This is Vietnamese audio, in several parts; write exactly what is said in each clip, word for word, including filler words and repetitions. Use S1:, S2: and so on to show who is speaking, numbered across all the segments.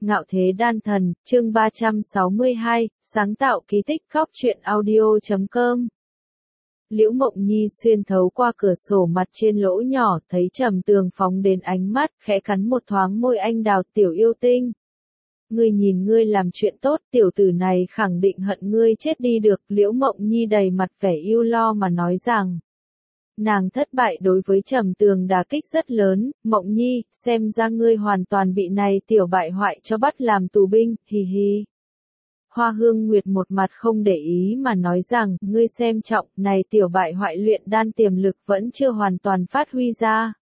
S1: Ngạo Thế Đan Thần, chương ba trăm sáu mươi hai, sáng tạo kỳ tích khóc truyện audio chấm com. Liễu Mộng Nhi xuyên thấu qua cửa sổ mặt trên lỗ nhỏ, thấy Trầm Tường phóng đến ánh mắt, khẽ cắn một thoáng môi anh đào, tiểu yêu tinh. Ngươi nhìn ngươi làm chuyện tốt, tiểu tử này khẳng định hận ngươi chết đi được. Liễu Mộng Nhi đầy mặt vẻ yêu lo mà nói rằng. Nàng thất bại đối với Trầm Tường đả kích rất lớn. Mộng Nhi, xem ra ngươi hoàn toàn bị này tiểu bại hoại cho bắt làm tù binh, hì hì. Hoa Hương Nguyệt một mặt không để ý mà nói rằng, ngươi xem trọng, này tiểu bại hoại luyện đan tiềm lực vẫn chưa hoàn toàn phát huy ra.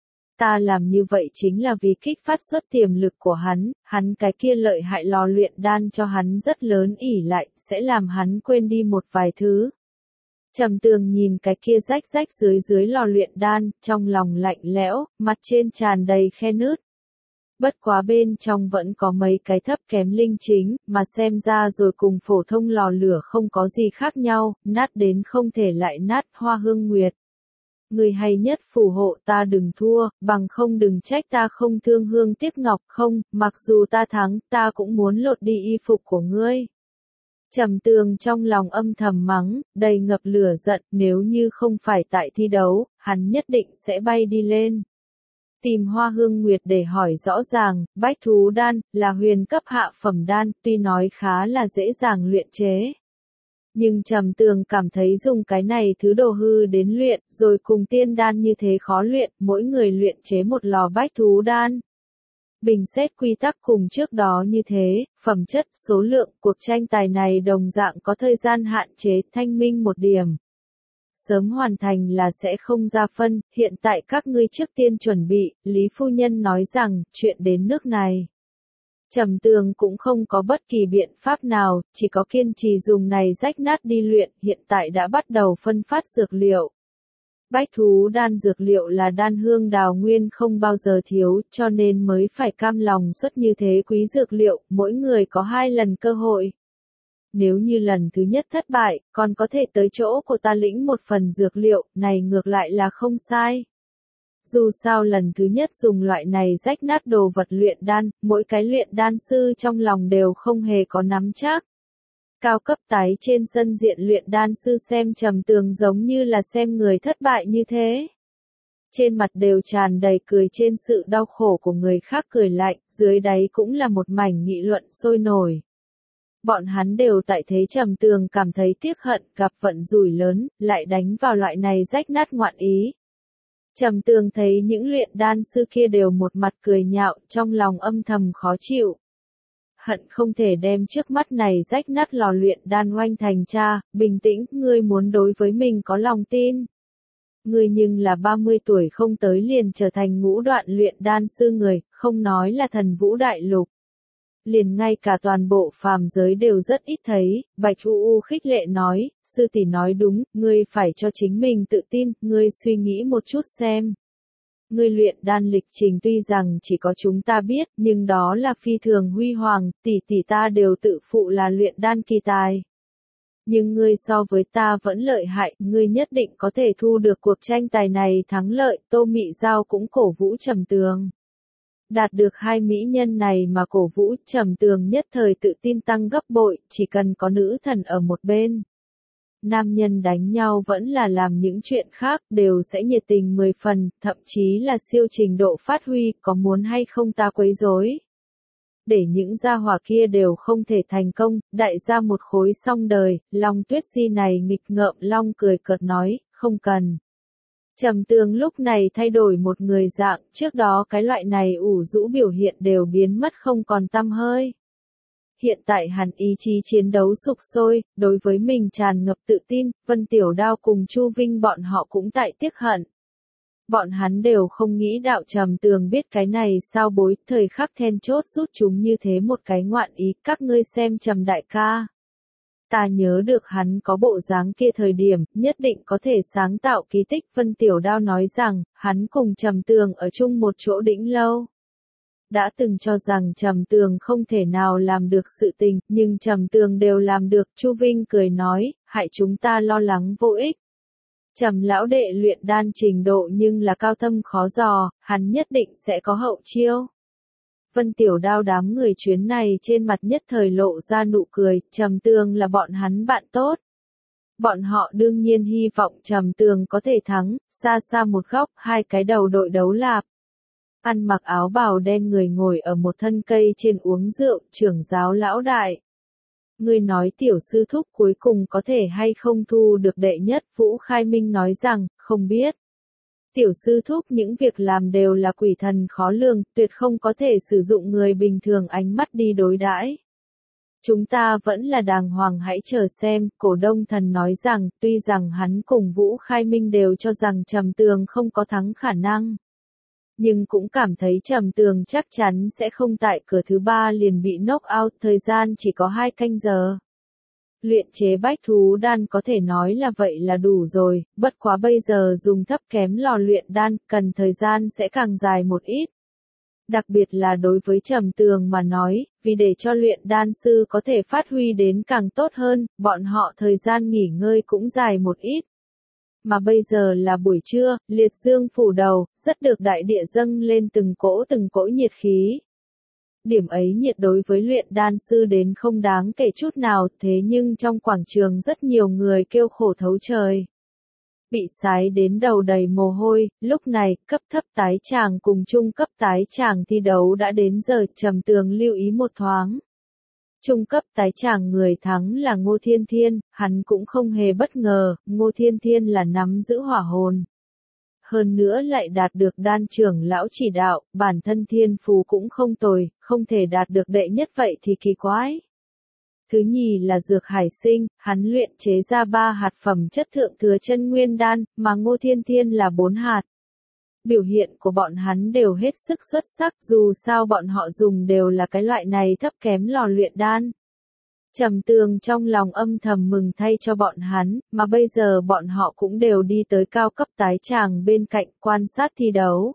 S1: Ta làm như vậy chính là vì kích phát xuất tiềm lực của hắn, hắn cái kia lợi hại lò luyện đan cho hắn rất lớn ỷ lại, sẽ làm hắn quên đi một vài thứ. Trầm Tường nhìn cái kia rách rách dưới dưới lò luyện đan, trong lòng lạnh lẽo, mặt trên tràn đầy khe nứt. Bất quá bên trong vẫn có mấy cái thấp kém linh chính, mà xem ra rồi cùng phổ thông lò lửa không có gì khác nhau, nát đến không thể lại nát. Hoa Hương Nguyệt. Người hay nhất phù hộ ta đừng thua, bằng không đừng trách ta không thương hương tiếc ngọc, không, mặc dù ta thắng, ta cũng muốn lột đi y phục của ngươi. Trầm Tường trong lòng âm thầm mắng, đầy ngập lửa giận, nếu như không phải tại thi đấu, hắn nhất định sẽ bay đi lên. Tìm Hoa Hương Nguyệt để hỏi rõ ràng, bách thú đan, là huyền cấp hạ phẩm đan, tuy nói khá là dễ dàng luyện chế. Nhưng Trầm Tường cảm thấy dùng cái này thứ đồ hư đến luyện, rồi cùng tiên đan như thế khó luyện, mỗi người luyện chế một lò bách thú đan. Bình xét quy tắc cùng trước đó như thế, phẩm chất, số lượng, cuộc tranh tài này đồng dạng có thời gian hạn chế, thanh minh một điểm. Sớm hoàn thành là sẽ không ra phân, hiện tại các ngươi trước tiên chuẩn bị, Lý Phu Nhân nói rằng, chuyện đến nước này. Trầm Tường cũng không có bất kỳ biện pháp nào, chỉ có kiên trì dùng này rách nát đi luyện, hiện tại đã bắt đầu phân phát dược liệu. Bách thú đan dược liệu là đan hương đào nguyên không bao giờ thiếu, cho nên mới phải cam lòng xuất như thế quý dược liệu, mỗi người có hai lần cơ hội. Nếu như lần thứ nhất thất bại, còn có thể tới chỗ của ta lĩnh một phần dược liệu, này ngược lại là không sai. Dù sao lần thứ nhất dùng loại này rách nát đồ vật luyện đan, mỗi cái luyện đan sư trong lòng đều không hề có nắm chắc. Cao cấp tái trên sân diện luyện đan sư xem Trầm Tường giống như là xem người thất bại như thế. Trên mặt đều tràn đầy cười trên sự đau khổ của người khác cười lạnh, dưới đáy cũng là một mảnh nghị luận sôi nổi. Bọn hắn đều tại thế Trầm Tường cảm thấy tiếc hận, gặp vận rủi lớn, lại đánh vào loại này rách nát ngoạn ý. Trầm Tường thấy những luyện đan sư kia đều một mặt cười nhạo, trong lòng âm thầm khó chịu. Hận không thể đem trước mắt này rách nát lò luyện đan oanh thành cha, bình tĩnh, ngươi muốn đối với mình có lòng tin. Ngươi nhưng là ba mươi tuổi không tới liền trở thành ngũ đoạn luyện đan sư người, không nói là thần vũ đại lục. Liền ngay cả toàn bộ phàm giới đều rất ít thấy, Bạch U U khích lệ nói, sư tỷ nói đúng, ngươi phải cho chính mình tự tin, ngươi suy nghĩ một chút xem. Ngươi luyện đan lịch trình tuy rằng chỉ có chúng ta biết, nhưng đó là phi thường huy hoàng, tỷ tỷ ta đều tự phụ là luyện đan kỳ tài. Nhưng ngươi so với ta vẫn lợi hại, ngươi nhất định có thể thu được cuộc tranh tài này thắng lợi, Tô Mị Giao cũng cổ vũ Trầm Tường. Đạt được hai mỹ nhân này mà cổ vũ, Trầm Tường nhất thời tự tin tăng gấp bội, chỉ cần có nữ thần ở một bên. Nam nhân đánh nhau vẫn là làm những chuyện khác, đều sẽ nhiệt tình mười phần, thậm chí là siêu trình độ phát huy, có muốn hay không ta quấy rối. Để những gia hỏa kia đều không thể thành công, đại gia một khối xong đời, Long Tuyết Di này nghịch ngợm Long cười cợt nói, không cần. Trầm Tường lúc này thay đổi một người dạng, trước đó cái loại này ủ rũ biểu hiện đều biến mất không còn tăm hơi. Hiện tại hắn ý chí chiến đấu sục sôi, đối với mình tràn ngập tự tin, Vân Tiểu Đao cùng Chu Vinh bọn họ cũng tại tiếc hận. Bọn hắn đều không nghĩ đạo Trầm Tường biết cái này sao bối, thời khắc then chốt rút chúng như thế một cái ngoạn ý, các ngươi xem Trầm đại ca. Ta nhớ được hắn có bộ dáng kia thời điểm, nhất định có thể sáng tạo kỳ tích. Vân Tiểu Đao nói rằng, hắn cùng Trầm Tường ở chung một chỗ đĩnh lâu. Đã từng cho rằng Trầm Tường không thể nào làm được sự tình, nhưng Trầm Tường đều làm được. Chu Vinh cười nói, hại chúng ta lo lắng vô ích. Trầm lão đệ luyện đan trình độ nhưng là cao thâm khó dò, hắn nhất định sẽ có hậu chiêu. Vân Tiểu Đao đám người chuyến này trên mặt nhất thời lộ ra nụ cười, Trầm Tường là bọn hắn bạn tốt. Bọn họ đương nhiên hy vọng Trầm Tường có thể thắng, xa xa một góc, hai cái đầu đội đấu lạp. Ăn mặc áo bào đen người ngồi ở một thân cây trên uống rượu, trưởng giáo lão đại. Ngươi nói tiểu sư thúc cuối cùng có thể hay không thu được đệ nhất, Vũ Khai Minh nói rằng, không biết. Tiểu sư thúc những việc làm đều là quỷ thần khó lường, tuyệt không có thể sử dụng người bình thường ánh mắt đi đối đãi. Chúng ta vẫn là đàng hoàng, hãy chờ xem, Cổ Đông Thần nói rằng, tuy rằng hắn cùng Vũ Khai Minh đều cho rằng Trầm Tường không có thắng khả năng. Nhưng cũng cảm thấy Trầm Tường chắc chắn sẽ không tại cửa thứ ba liền bị knock out, thời gian chỉ có hai canh giờ. Luyện chế bách thú đan có thể nói là vậy là đủ rồi, bất quá bây giờ dùng thấp kém lò luyện đan, cần thời gian sẽ càng dài một ít. Đặc biệt là đối với Trầm Tường mà nói, vì để cho luyện đan sư có thể phát huy đến càng tốt hơn, bọn họ thời gian nghỉ ngơi cũng dài một ít. Mà bây giờ là buổi trưa, liệt dương phủ đầu, rất được đại địa dâng lên từng cỗ từng cỗ nhiệt khí. Điểm ấy nhiệt đối với luyện đan sư đến không đáng kể chút nào, thế nhưng trong quảng trường rất nhiều người kêu khổ thấu trời. Bị sái đến đầu đầy mồ hôi, lúc này, cấp thấp tái tràng cùng trung cấp tái tràng thi đấu đã đến giờ, Trầm Tường lưu ý một thoáng. Trung cấp tái tràng người thắng là Ngô Thiên Thiên, hắn cũng không hề bất ngờ, Ngô Thiên Thiên là nắm giữ hỏa hồn. Hơn nữa lại đạt được đan trưởng lão chỉ đạo, bản thân thiên phú cũng không tồi, không thể đạt được đệ nhất vậy thì kỳ quái. Thứ nhì là Dược Hải Sinh, hắn luyện chế ra ba hạt phẩm chất thượng thừa chân nguyên đan, mà Ngô Thiên Thiên là bốn hạt. Biểu hiện của bọn hắn đều hết sức xuất sắc, dù sao bọn họ dùng đều là cái loại này thấp kém lò luyện đan. Trầm Tường trong lòng âm thầm mừng thay cho bọn hắn, mà bây giờ bọn họ cũng đều đi tới cao cấp tái tràng bên cạnh quan sát thi đấu.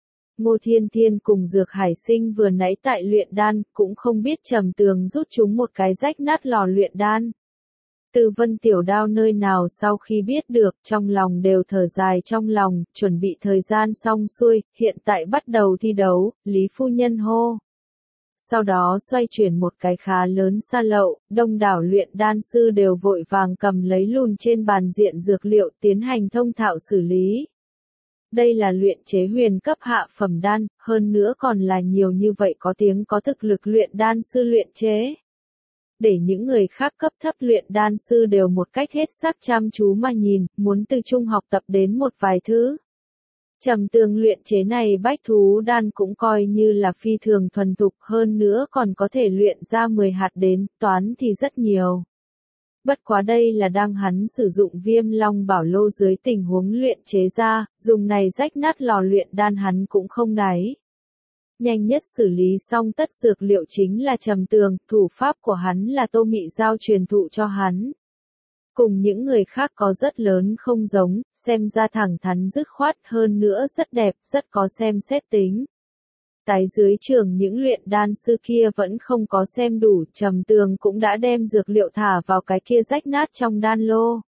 S1: Ngô Thiên Thiên cùng Dược Hải Sinh vừa nãy tại luyện đan, cũng không biết Trầm Tường rút chúng một cái rách nát lò luyện đan. Từ Vân Tiểu Đao nơi nào sau khi biết được, trong lòng đều thở dài trong lòng, chuẩn bị thời gian xong xuôi, hiện tại bắt đầu thi đấu, Lý Phu Nhân hô. Sau đó xoay chuyển một cái khá lớn xa lậu, đông đảo luyện đan sư đều vội vàng cầm lấy lùn trên bàn diện dược liệu tiến hành thông thạo xử lý. Đây là luyện chế huyền cấp hạ phẩm đan, hơn nữa còn là nhiều như vậy có tiếng có thực lực luyện đan sư luyện chế. Để những người khác cấp thấp luyện đan sư đều một cách hết sắc chăm chú mà nhìn, muốn từ trung học tập đến một vài thứ. Trầm Tường luyện chế này bách thú đan cũng coi như là phi thường thuần thục, hơn nữa còn có thể luyện ra mười hạt đến, toán thì rất nhiều. Bất quá đây là đang hắn sử dụng Viêm Long Bảo Lô dưới tình huống luyện chế ra, dùng này rách nát lò luyện đan hắn cũng không đáy. Nhanh nhất xử lý xong tất dược liệu chính là Trầm Tường, thủ pháp của hắn là Tô Mị Giao truyền thụ cho hắn. Cùng những người khác có rất lớn không giống, xem ra thẳng thắn dứt khoát, hơn nữa rất đẹp, rất có xem xét tính. Tại dưới trường những luyện đan sư kia vẫn không có xem đủ, Trầm Tường cũng đã đem dược liệu thả vào cái kia rách nát trong đan lô.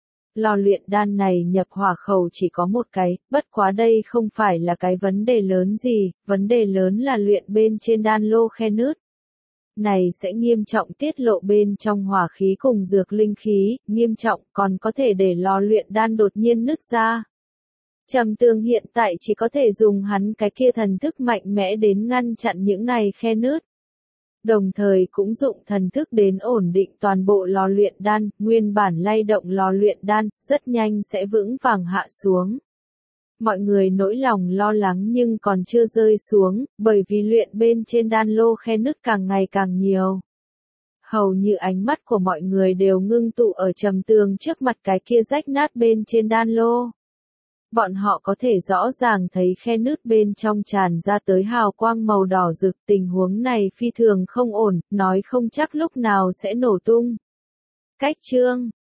S1: Lò luyện đan này nhập hỏa khẩu chỉ có một cái, bất quá đây không phải là cái vấn đề lớn gì, vấn đề lớn là luyện bên trên đan lô khe nứt. Này sẽ nghiêm trọng tiết lộ bên trong hỏa khí cùng dược linh khí, nghiêm trọng còn có thể để lò luyện đan đột nhiên nứt ra. Trầm Tường hiện tại chỉ có thể dùng hắn cái kia thần thức mạnh mẽ đến ngăn chặn những này khe nứt. Đồng thời cũng dụng thần thức đến ổn định toàn bộ lò luyện đan, nguyên bản lay động lò luyện đan, rất nhanh sẽ vững vàng hạ xuống. Mọi người nỗi lòng lo lắng nhưng còn chưa rơi xuống, bởi vì luyện bên trên đan lô khe nứt càng ngày càng nhiều. Hầu như ánh mắt của mọi người đều ngưng tụ ở Trầm Tường trước mặt cái kia rách nát bên trên đan lô. Bọn họ có thể rõ ràng thấy khe nứt bên trong tràn ra tới hào quang màu đỏ rực, tình huống này phi thường không ổn, nói không chắc lúc nào sẽ nổ tung. Cách chương